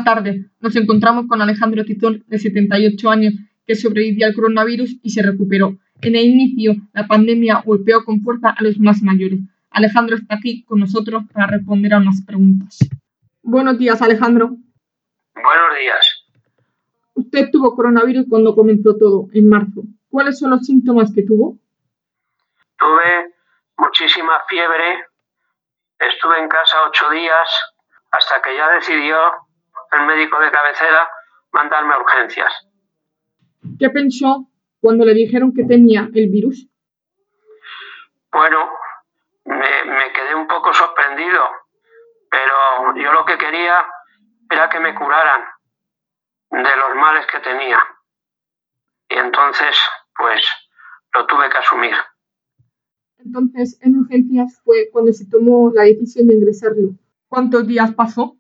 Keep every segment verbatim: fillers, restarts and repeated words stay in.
tarde. Nos encontramos con Alejandro Tizón, de setenta y ocho años, que sobrevivía al coronavirus y se recuperó. En el inicio, la pandemia golpeó con fuerza a los más mayores. Alejandro está aquí con nosotros para responder a unas preguntas. Buenos días, Alejandro. Buenos días. Usted tuvo coronavirus cuando comenzó todo, en marzo. ¿Cuáles son los síntomas que tuvo? Tuve muchísima fiebre, estuve en casa ocho días, hasta que ya decidió el médico de cabecera mandarme a urgencias. ¿Qué pensó cuando le dijeron que tenía el virus? Bueno, me, me quedé un poco sorprendido, pero yo lo que quería era que me curaran de los males que tenía. Y entonces, pues, lo tuve que asumir. Entonces, en urgencias fue cuando se tomó la decisión de ingresarlo. ¿Cuántos días pasó?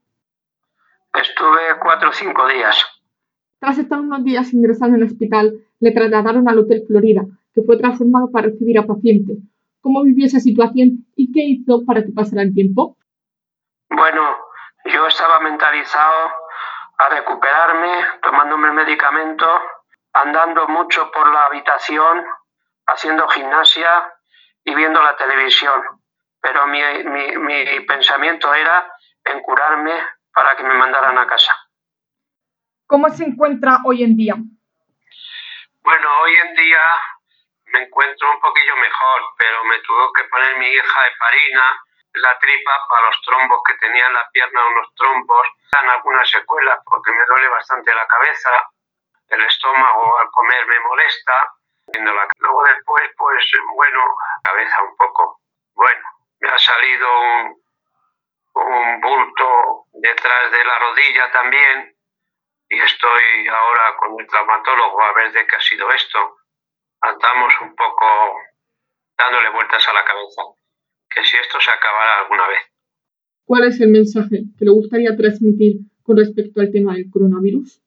Estuve cuatro o cinco días. Tras estar unos días ingresado en el hospital, le trasladaron al Hotel Florida, que fue transformado para recibir a pacientes. ¿Cómo vivió esa situación y qué hizo para que pasara el tiempo? Bueno, yo estaba mentalizado a recuperarme, tomándome el medicamento, andando mucho por la habitación, haciendo gimnasia y viendo la televisión. Pero mi, mi, mi pensamiento era en curarme para que me mandaran a casa. ¿Cómo se encuentra hoy en día? Bueno, hoy en día me encuentro un poquillo mejor, pero me tuvo que poner mi hija heparina en la tripa para los trombos que tenía en la pierna, unos trombos. Dan algunas secuelas porque me duele bastante la cabeza, el estómago al comer me molesta. Luego después, pues bueno, la cabeza un poco. Bueno, me ha salido un, un bulto detrás de la rodilla también y estoy ahora con el traumatólogo a ver de qué ha sido esto. Andamos un poco dándole vueltas a la cabeza, que si esto se acabara alguna vez. ¿Cuál es el mensaje que le gustaría transmitir con respecto al tema del coronavirus?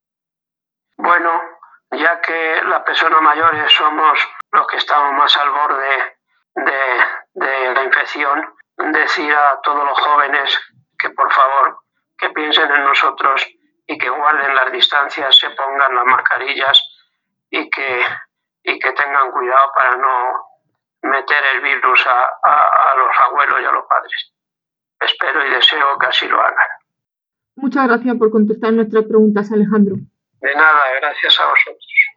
Bueno, ya que las personas mayores somos los que estamos más al borde de, de la infección, decir a todos los jóvenes que por favor que piensen en nosotros y que guarden las distancias, se pongan las mascarillas y que, y que tengan cuidado para no meter el virus a, a, a los abuelos y a los padres. Espero y deseo que así lo hagan. Muchas gracias por contestar nuestras preguntas, Alejandro. De nada, gracias a vosotros.